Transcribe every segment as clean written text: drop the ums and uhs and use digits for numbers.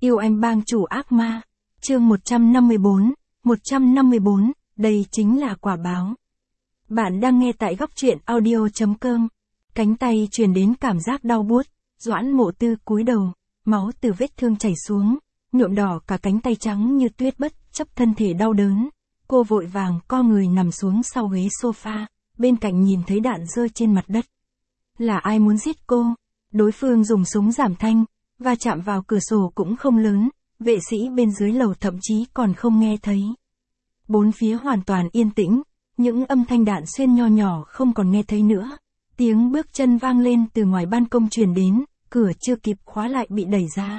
Yêu anh bang chủ ác ma. Chương 154, đây chính là quả báo. Bạn đang nghe tại góc truyện audio.com. Cánh tay truyền đến cảm giác đau buốt, Doãn Mộ Tư cúi đầu, máu từ vết thương chảy xuống, nhuộm đỏ cả cánh tay trắng như tuyết, bất chấp thân thể đau đớn. Cô vội vàng co người nằm xuống sau ghế sofa, bên cạnh nhìn thấy đạn rơi trên mặt đất. Là ai muốn giết cô? Đối phương dùng súng giảm thanh, và chạm vào cửa sổ cũng không lớn, vệ sĩ bên dưới lầu thậm chí còn không nghe thấy. Bốn phía hoàn toàn yên tĩnh, những âm thanh đạn xuyên nho nhỏ không còn nghe thấy nữa. Tiếng bước chân vang lên từ ngoài ban công truyền đến, cửa chưa kịp khóa lại bị đẩy ra.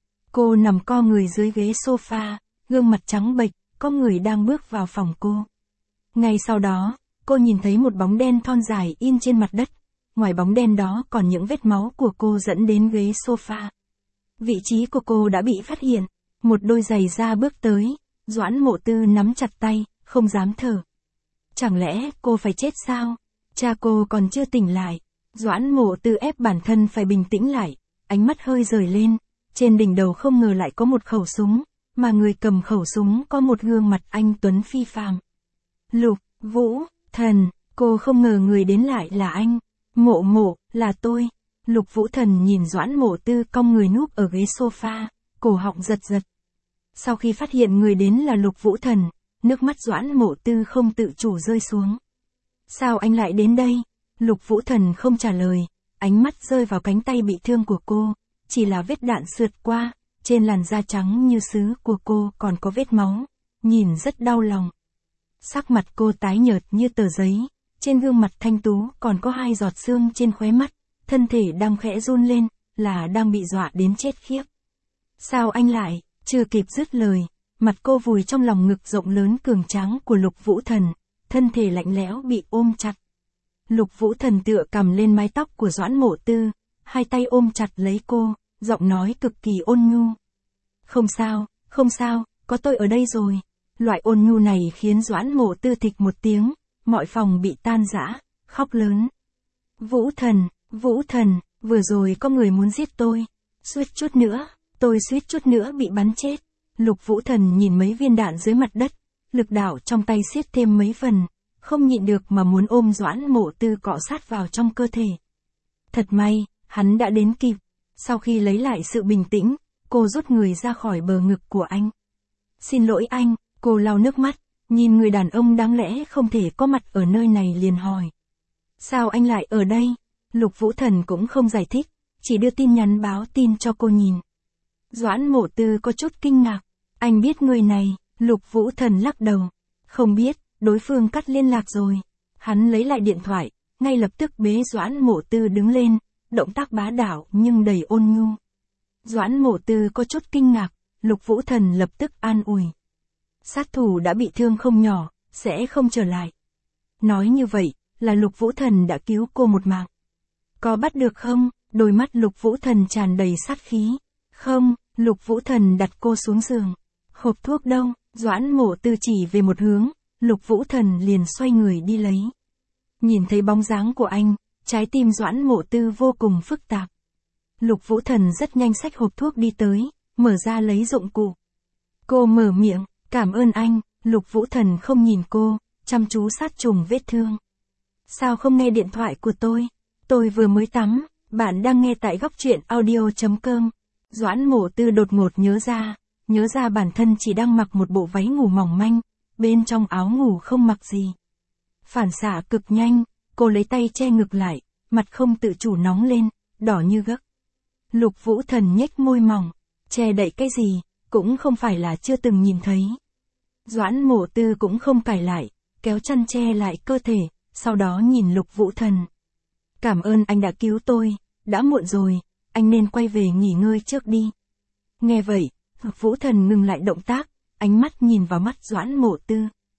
Cô nằm co người dưới ghế sofa, gương mặt trắng bệch, có người đang bước vào phòng cô. Ngay sau đó, cô nhìn thấy một bóng đen thon dài in trên mặt đất. Ngoài bóng đen đó còn những vết máu của cô dẫn đến ghế sofa. Vị trí của cô đã bị phát hiện. Một đôi giày da bước tới. Doãn Mộ Tư nắm chặt tay, không dám thở. Chẳng lẽ cô phải chết sao? Cha cô còn chưa tỉnh lại. Doãn Mộ Tư ép bản thân phải bình tĩnh lại. Ánh mắt hơi rời lên. Trên đỉnh đầu không ngờ lại có một khẩu súng. Mà người cầm khẩu súng có một gương mặt anh tuấn phi phàm. Lục Vũ Thần. Cô không ngờ người đến lại là anh. Mộ, là tôi. Lục Vũ Thần nhìn Doãn Mộ Tư cong người núp ở ghế sofa, cổ họng giật giật. Sau khi phát hiện người đến là Lục Vũ Thần, nước mắt Doãn Mộ Tư không tự chủ rơi xuống. Sao anh lại đến đây? Lục Vũ Thần không trả lời, ánh mắt rơi vào cánh tay bị thương của cô, chỉ là vết đạn sượt qua, trên làn da trắng như sứ của cô còn có vết máu, nhìn rất đau lòng. Sắc mặt cô tái nhợt như tờ giấy. Trên gương mặt thanh tú còn có 2 giọt sương trên khóe mắt, thân thể đang khẽ run lên, là đang bị dọa đến chết khiếp. Sao anh lại, chưa kịp dứt lời, mặt cô vùi trong lòng ngực rộng lớn cường tráng của Lục Vũ Thần, thân thể lạnh lẽo bị ôm chặt. Lục Vũ Thần tựa cầm lên mái tóc của Doãn Mộ Tư, 2 tay ôm chặt lấy cô, giọng nói cực kỳ ôn nhu. Không sao, có tôi ở đây rồi. Loại ôn nhu này khiến Doãn Mộ Tư thịch một tiếng. Mọi phòng bị tan rã, khóc lớn. Vũ Thần, vừa rồi có người muốn giết tôi. Tôi suýt chút nữa bị bắn chết. Lục Vũ Thần nhìn mấy viên đạn dưới mặt đất, lực đạo trong tay siết thêm mấy phần, không nhịn được mà muốn ôm Doãn Mộ Tư cọ sát vào trong cơ thể. Thật may, hắn đã đến kịp. Sau khi lấy lại sự bình tĩnh, cô rút người ra khỏi bờ ngực của anh. Xin lỗi anh, cô lau nước mắt. Nhìn người đàn ông đáng lẽ không thể có mặt ở nơi này liền hỏi. Sao anh lại ở đây? Lục Vũ Thần cũng không giải thích, chỉ đưa tin nhắn báo tin cho cô nhìn. Doãn Mộ Tư có chút kinh ngạc. Anh biết người này? Lục Vũ Thần lắc đầu. Không biết, đối phương cắt liên lạc rồi. Hắn lấy lại điện thoại, ngay lập tức bế Doãn Mộ Tư đứng lên, động tác bá đạo nhưng đầy ôn nhu. Doãn Mộ Tư có chút kinh ngạc, Lục Vũ Thần lập tức an ủi. Sát thủ đã bị thương không nhỏ, sẽ không trở lại. Nói như vậy, là Lục Vũ Thần đã cứu cô một mạng. Có bắt được không? Đôi mắt Lục Vũ Thần tràn đầy sát khí. Không, Lục Vũ Thần đặt cô xuống giường. Hộp thuốc đâu? Doãn Mộ Tư chỉ về một hướng, Lục Vũ Thần liền xoay người đi lấy. Nhìn thấy bóng dáng của anh, trái tim Doãn Mộ Tư vô cùng phức tạp. Lục Vũ Thần rất nhanh xách hộp thuốc đi tới, mở ra lấy dụng cụ. Cô mở miệng. Cảm ơn anh. Lục Vũ Thần không nhìn cô, chăm chú sát trùng vết thương. Sao không nghe điện thoại của tôi? Tôi vừa mới tắm. Bạn đang nghe tại góc truyện audio.com. Doãn Mộ Tư đột ngột nhớ ra bản thân chỉ đang mặc một bộ váy ngủ mỏng manh, bên trong áo ngủ không mặc gì. Phản xạ cực nhanh, cô lấy tay che ngực lại, mặt không tự chủ nóng lên, đỏ như gấc. Lục Vũ Thần nhếch môi mỏng, che đậy cái gì, cũng không phải là chưa từng nhìn thấy. Doãn Mộ Tư cũng không cãi lại, kéo chăn che lại cơ thể, sau đó nhìn Lục Vũ Thần. Cảm ơn anh đã cứu tôi, đã muộn rồi, anh nên quay về nghỉ ngơi trước đi. Nghe vậy, Lục Vũ Thần ngừng lại động tác, ánh mắt nhìn vào mắt Doãn Mộ Tư.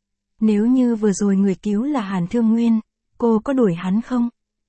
Nếu như vừa rồi người cứu là Hàn Thương Nguyên, cô có đuổi hắn không?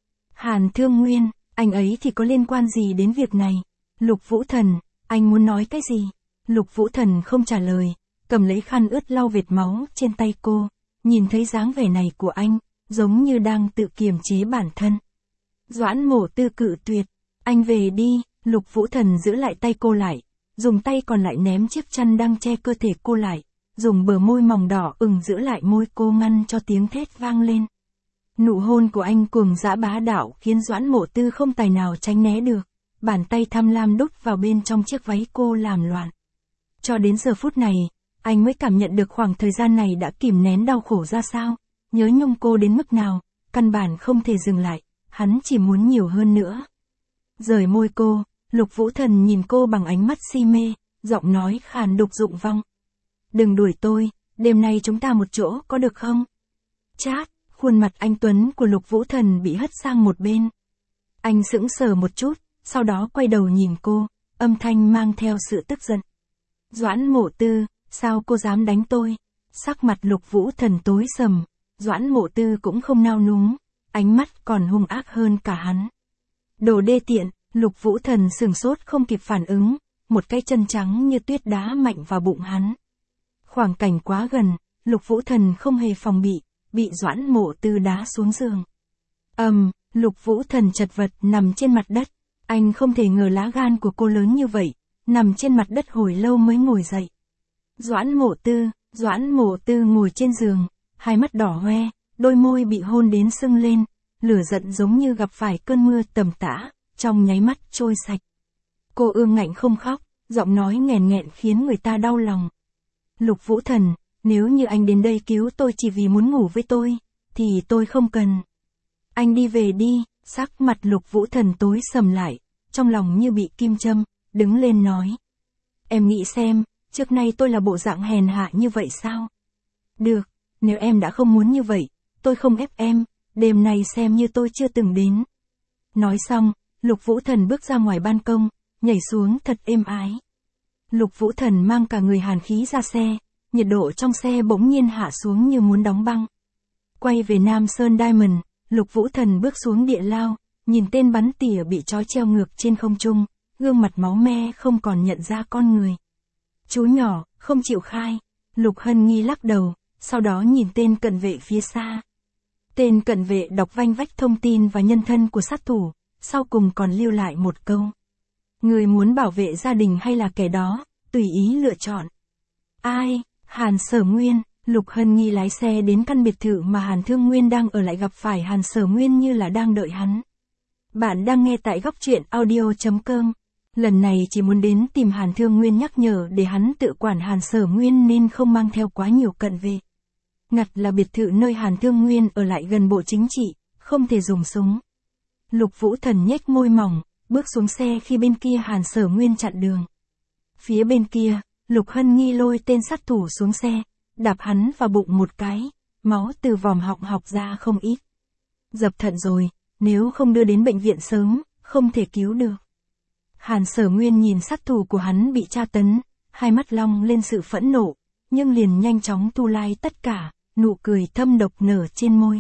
Hàn Thương Nguyên, anh ấy thì có liên quan gì đến việc này? Lục Vũ Thần, anh muốn nói cái gì? Lục Vũ Thần không trả lời, cầm lấy khăn ướt lau vệt máu trên tay cô, nhìn thấy dáng vẻ này của anh, giống như đang tự kiềm chế bản thân. Doãn Mộ Tư cự tuyệt, anh về đi. Lục Vũ Thần giữ lại tay cô lại, dùng tay còn lại ném chiếc chăn đang che cơ thể cô lại, dùng bờ môi mỏng đỏ ửng giữ lại môi cô ngăn cho tiếng thét vang lên. Nụ hôn của anh cuồng dã bá đạo khiến Doãn Mộ Tư không tài nào tránh né được, bàn tay tham lam đút vào bên trong chiếc váy cô làm loạn. Cho đến giờ phút này, anh mới cảm nhận được khoảng thời gian này đã kìm nén đau khổ ra sao, nhớ nhung cô đến mức nào, căn bản không thể dừng lại, hắn chỉ muốn nhiều hơn nữa. Rời môi cô, Lục Vũ Thần nhìn cô bằng ánh mắt si mê, giọng nói khàn đục rụng vong. Đừng đuổi tôi, đêm nay chúng ta một chỗ có được không? Chát, khuôn mặt anh tuấn của Lục Vũ Thần bị hất sang một bên. Anh sững sờ một chút, sau đó quay đầu nhìn cô, âm thanh mang theo sự tức giận. Doãn Mộ Tư, sao cô dám đánh tôi? Sắc mặt Lục Vũ Thần tối sầm, Doãn Mộ Tư cũng không nao núng, ánh mắt còn hung ác hơn cả hắn. Đồ đê tiện, Lục Vũ Thần sửng sốt không kịp phản ứng, một cái chân trắng như tuyết đá mạnh vào bụng hắn. Khoảng cảnh quá gần, Lục Vũ Thần không hề phòng bị Doãn Mộ Tư đá xuống giường. Lục Vũ Thần chật vật nằm trên mặt đất, anh không thể ngờ lá gan của cô lớn như vậy, nằm trên mặt đất hồi lâu mới ngồi dậy. Doãn Mộ Tư ngồi trên giường, hai mắt đỏ hoe, đôi môi bị hôn đến sưng lên, lửa giận giống như gặp phải cơn mưa tầm tã, trong nháy mắt trôi sạch. Cô ương ngạnh không khóc, giọng nói nghẹn nghẹn khiến người ta đau lòng. Lục Vũ Thần, nếu như anh đến đây cứu tôi chỉ vì muốn ngủ với tôi, thì tôi không cần. Anh đi về đi, sắc mặt Lục Vũ Thần tối sầm lại, trong lòng như bị kim châm, đứng lên nói. Em nghĩ xem, trước nay tôi là bộ dạng hèn hạ như vậy sao? Được, nếu em đã không muốn như vậy, tôi không ép em, đêm nay xem như tôi chưa từng đến. Nói xong, Lục Vũ Thần bước ra ngoài ban công, nhảy xuống thật êm ái. Lục Vũ Thần mang cả người hàn khí ra xe, nhiệt độ trong xe bỗng nhiên hạ xuống như muốn đóng băng. Quay về Nam Sơn Diamond, Lục Vũ Thần bước xuống địa lao, nhìn tên bắn tỉa bị trói treo ngược trên không trung, gương mặt máu me không còn nhận ra con người. Chú nhỏ, không chịu khai. Lục Hân Nghi lắc đầu, sau đó nhìn tên cận vệ phía xa. Tên cận vệ đọc vanh vách thông tin và nhân thân của sát thủ, sau cùng còn lưu lại một câu. Người muốn bảo vệ gia đình hay là kẻ đó, tùy ý lựa chọn. Ai? Hàn Sở Nguyên. Lục Hân Nghi lái xe đến căn biệt thự mà Hàn Thương Nguyên đang ở lại gặp phải Hàn Sở Nguyên như là đang đợi hắn. Bạn đang nghe tại góc truyện audio.com. Lần này chỉ muốn đến tìm Hàn Thương Nguyên nhắc nhở để hắn tự quản Hàn Sở Nguyên nên không mang theo quá nhiều cận vệ. Ngặt là biệt thự nơi Hàn Thương Nguyên ở lại gần bộ chính trị, không thể dùng súng. Lục Vũ Thần nhếch môi mỏng, bước xuống xe khi bên kia Hàn Sở Nguyên chặn đường. Phía bên kia, Lục Hân Nghi lôi tên sát thủ xuống xe, đạp hắn vào bụng một cái, máu từ vòm họng học ra không ít. Dập thận rồi, nếu không đưa đến bệnh viện sớm, không thể cứu được. Hàn Sở Nguyên nhìn sát thủ của hắn bị tra tấn, hai mắt long lên sự phẫn nộ, nhưng liền nhanh chóng thu lai tất cả, nụ cười thâm độc nở trên môi.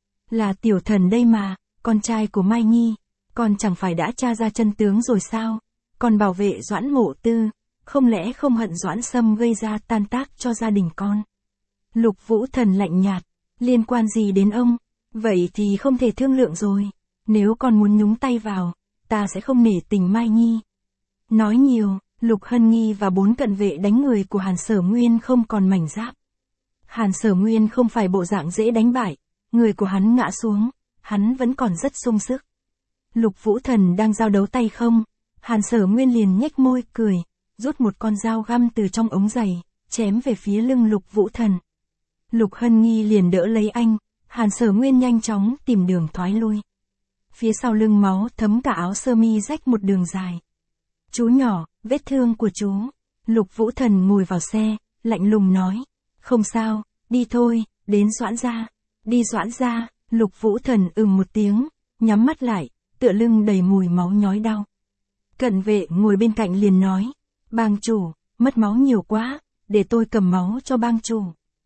Là tiểu thần đây mà, con trai của Mai Nhi, con chẳng phải đã tra ra chân tướng rồi sao, còn bảo vệ Doãn Mộ Tư, không lẽ không hận Doãn Sâm gây ra tan tác cho gia đình con. Lục Vũ Thần lạnh nhạt, liên quan gì đến ông, vậy thì không thể thương lượng rồi, nếu con muốn nhúng tay vào, ta sẽ không nể tình Mai Nhi. Nói nhiều, Lục Hân Nghi và 4 cận vệ đánh người của Hàn Sở Nguyên không còn mảnh giáp. Hàn Sở Nguyên không phải bộ dạng dễ đánh bại, người của hắn ngã xuống, hắn vẫn còn rất sung sức. Lục Vũ Thần đang giao đấu tay không, Hàn Sở Nguyên liền nhếch môi cười, rút một con dao găm từ trong ống giày, chém về phía lưng Lục Vũ Thần. Lục Hân Nghi liền đỡ lấy anh, Hàn Sở Nguyên nhanh chóng tìm đường thoái lui. Phía sau lưng máu thấm cả áo sơ mi rách một đường dài. Chú nhỏ, vết thương của chú. Lục Vũ Thần ngồi vào xe, lạnh lùng nói. Không sao, đi thôi, đến Doãn gia. Đi Doãn gia. Lục Vũ Thần một tiếng, nhắm mắt lại, tựa lưng đầy mùi máu nhói đau. Cận vệ ngồi bên cạnh liền nói. Bang chủ, mất máu nhiều quá, để tôi cầm máu cho bang chủ.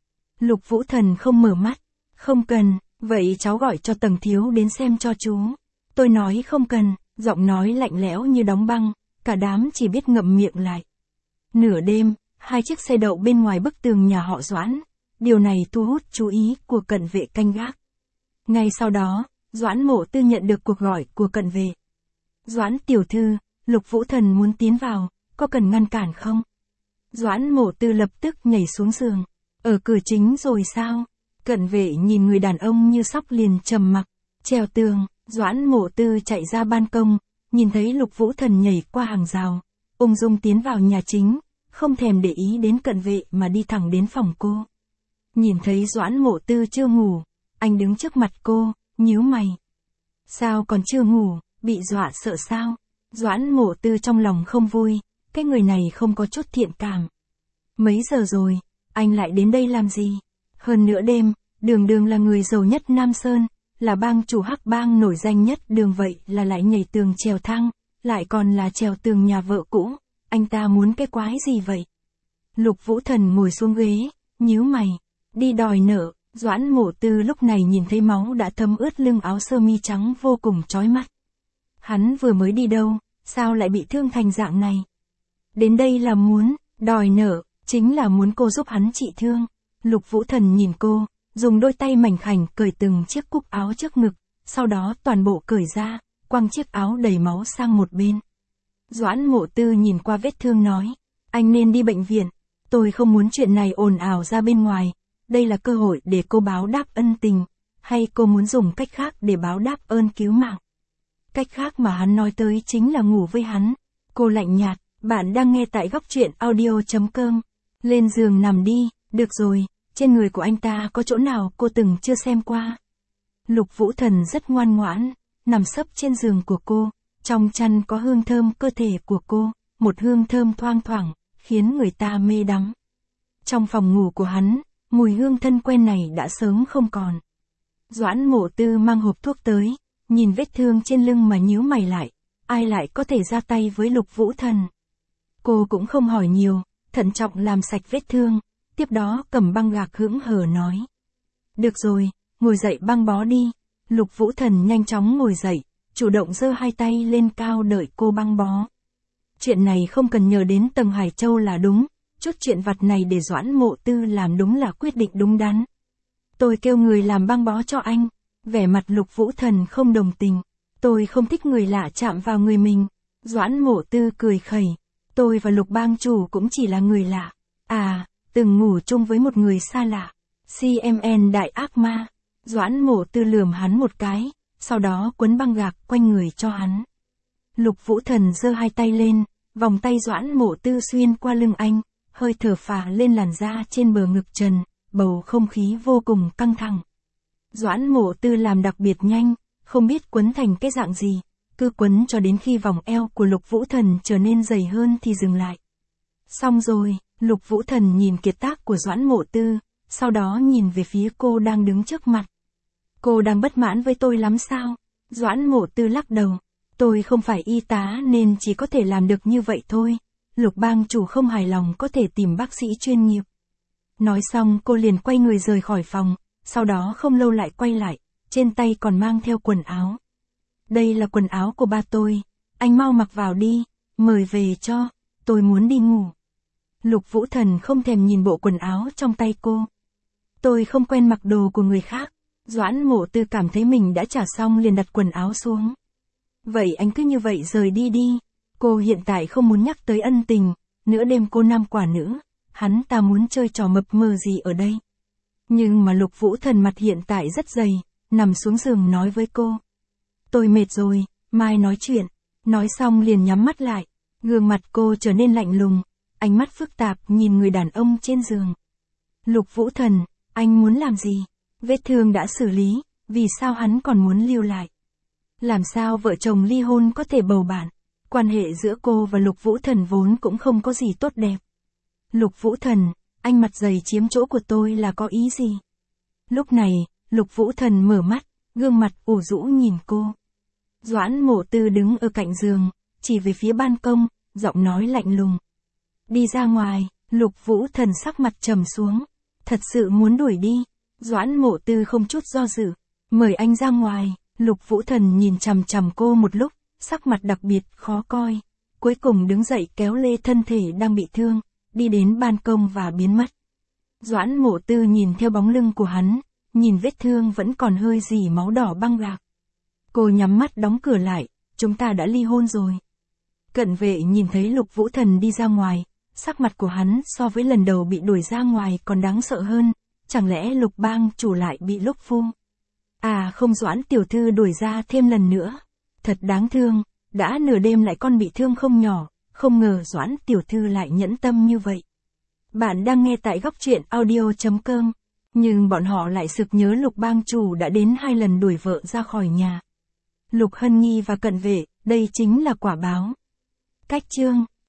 Lục Vũ Thần không mở mắt. Không cần, vậy cháu gọi cho Tầng Thiếu đến xem cho chú. Tôi nói không cần, giọng nói lạnh lẽo như đóng băng, cả đám chỉ biết ngậm miệng lại. Nửa đêm, 2 chiếc xe đậu bên ngoài bức tường nhà họ Doãn, điều này thu hút chú ý của cận vệ canh gác. Ngay sau đó, Doãn Mộ Tư nhận được cuộc gọi của cận vệ. Doãn tiểu thư, Lục Vũ Thần muốn tiến vào, có cần ngăn cản không? Doãn Mộ Tư lập tức nhảy xuống giường. Ở cửa chính rồi sao? Cận vệ nhìn người đàn ông như sóc liền trầm mặc. Trèo tường, Doãn Mộ Tư chạy ra ban công, nhìn thấy Lục Vũ Thần nhảy qua hàng rào, ung dung tiến vào nhà chính, không thèm để ý đến cận vệ mà đi thẳng đến phòng cô. Nhìn thấy Doãn Mộ Tư chưa ngủ, anh đứng trước mặt cô, nhíu mày. Sao còn chưa ngủ, bị dọa sợ sao? Doãn Mộ Tư trong lòng không vui, cái người này không có chút thiện cảm. Mấy giờ rồi, anh lại đến đây làm gì? Hơn nữa đêm, Đường là người giàu nhất Nam Sơn, là bang chủ hắc bang nổi danh nhất Đường vậy là lại nhảy tường trèo thang, lại còn là trèo tường nhà vợ cũ, anh ta muốn cái quái gì vậy? Lục Vũ Thần ngồi xuống ghế, nhíu mày, đi đòi nợ. Doãn Mộ Tư lúc này nhìn thấy máu đã thấm ướt lưng áo sơ mi trắng vô cùng chói mắt. Hắn vừa mới đi đâu, sao lại bị thương thành dạng này? Đến đây là muốn, đòi nợ, chính là muốn cô giúp hắn trị thương. Lục Vũ Thần nhìn cô, dùng đôi tay mảnh khảnh cởi từng chiếc cúc áo trước ngực, sau đó toàn bộ cởi ra, quăng chiếc áo đầy máu sang một bên. Doãn Mộ Tư nhìn qua vết thương nói, anh nên đi bệnh viện, tôi không muốn chuyện này ồn ào ra bên ngoài, đây là cơ hội để cô báo đáp ân tình, hay cô muốn dùng cách khác để báo đáp ơn cứu mạng? Cách khác mà hắn nói tới chính là ngủ với hắn. Cô lạnh nhạt, bạn đang nghe tại góc truyện audio.com. Lên giường nằm đi, được rồi, trên người của anh ta có chỗ nào cô từng chưa xem qua. Lục Vũ Thần rất ngoan ngoãn, nằm sấp trên giường của cô, trong chăn có hương thơm cơ thể của cô, một hương thơm thoang thoảng, khiến người ta mê đắm. Trong phòng ngủ của hắn, mùi hương thân quen này đã sớm không còn. Doãn Mộ Tư mang hộp thuốc tới, nhìn vết thương trên lưng mà nhíu mày lại, ai lại có thể ra tay với Lục Vũ Thần. Cô cũng không hỏi nhiều, thận trọng làm sạch vết thương, tiếp đó cầm băng gạc hững hờ nói. Được rồi, ngồi dậy băng bó đi. Lục Vũ Thần nhanh chóng ngồi dậy, chủ động giơ hai tay lên cao đợi cô băng bó. Chuyện này không cần nhờ đến Tầng Hải Châu là đúng, chút chuyện vặt này để Doãn Mộ Tư làm đúng là quyết định đúng đắn. Tôi kêu người làm băng bó cho anh. Vẻ mặt Lục Vũ Thần không đồng tình. Tôi không thích người lạ chạm vào người mình. Doãn Mộ Tư cười khẩy. Tôi và Lục bang chủ cũng chỉ là người lạ. À, từng ngủ chung với một người xa lạ. CMN đại ác ma. Doãn Mộ Tư lườm hắn một cái, sau đó quấn băng gạc quanh người cho hắn. Lục Vũ Thần giơ hai tay lên, vòng tay Doãn Mộ Tư xuyên qua lưng anh, hơi thở phả lên làn da trên bờ ngực trần, bầu không khí vô cùng căng thẳng. Doãn Mộ Tư làm đặc biệt nhanh, không biết quấn thành cái dạng gì, cứ quấn cho đến khi vòng eo của Lục Vũ Thần trở nên dày hơn thì dừng lại. Xong rồi, Lục Vũ Thần nhìn kiệt tác của Doãn Mộ Tư, sau đó nhìn về phía cô đang đứng trước mặt. Cô đang bất mãn với tôi lắm sao? Doãn Mộ Tư lắc đầu. Tôi không phải y tá nên chỉ có thể làm được như vậy thôi. Lục bang chủ không hài lòng có thể tìm bác sĩ chuyên nghiệp. Nói xong cô liền quay người rời khỏi phòng, sau đó không lâu lại quay lại, trên tay còn mang theo quần áo. Đây là quần áo của ba tôi, anh mau mặc vào đi, mời về cho, tôi muốn đi ngủ. Lục Vũ Thần không thèm nhìn bộ quần áo trong tay cô. Tôi không quen mặc đồ của người khác. Doãn Mộ Tư cảm thấy mình đã trả xong liền đặt quần áo xuống. Vậy anh cứ như vậy rời đi đi. Cô hiện tại không muốn nhắc tới ân tình, nửa đêm cô nam quả nữ, hắn ta muốn chơi trò mập mờ gì ở đây. Nhưng mà Lục Vũ Thần mặt hiện tại rất dày, nằm xuống giường nói với cô. Tôi mệt rồi, mai nói chuyện. Nói xong liền nhắm mắt lại, gương mặt cô trở nên lạnh lùng, ánh mắt phức tạp nhìn người đàn ông trên giường. Lục Vũ Thần, anh muốn làm gì? Vết thương đã xử lý, vì sao hắn còn muốn lưu lại? Làm sao vợ chồng ly hôn có thể bầu bạn? Quan hệ giữa cô và Lục Vũ Thần vốn cũng không có gì tốt đẹp. Lục Vũ Thần, anh mặt dày chiếm chỗ của tôi là có ý gì? Lúc này, Lục Vũ Thần mở mắt, gương mặt ủ rũ nhìn cô. Doãn Mộ Tư đứng ở cạnh giường, chỉ về phía ban công, giọng nói lạnh lùng. Đi ra ngoài. Lục Vũ Thần sắc mặt trầm xuống. Thật sự muốn đuổi đi. Doãn Mộ Tư không chút do dự. Mời anh ra ngoài. Lục Vũ Thần nhìn chằm chằm cô một lúc, sắc mặt đặc biệt khó coi. Cuối cùng đứng dậy kéo lê thân thể đang bị thương, đi đến ban công và biến mất. Doãn Mộ Tư nhìn theo bóng lưng của hắn, nhìn vết thương vẫn còn hơi rỉ máu đỏ băng gạc. Cô nhắm mắt đóng cửa lại, chúng ta đã ly hôn rồi. Cận vệ nhìn thấy Lục Vũ Thần đi ra ngoài, sắc mặt của hắn so với lần đầu bị đuổi ra ngoài còn đáng sợ hơn, chẳng lẽ Lục bang chủ lại bị Lục phu? À không, Doãn tiểu thư đuổi ra thêm lần nữa. Thật đáng thương, đã nửa đêm lại con bị thương không nhỏ, không ngờ Doãn tiểu thư lại nhẫn tâm như vậy. Bạn đang nghe tại Góc Truyện Audio.com, nhưng bọn họ lại sực nhớ Lục bang chủ đã đến 2 lần đuổi vợ ra khỏi nhà. Lục Hân Nghi và Cận vệ, đây chính là quả báo. Cách chương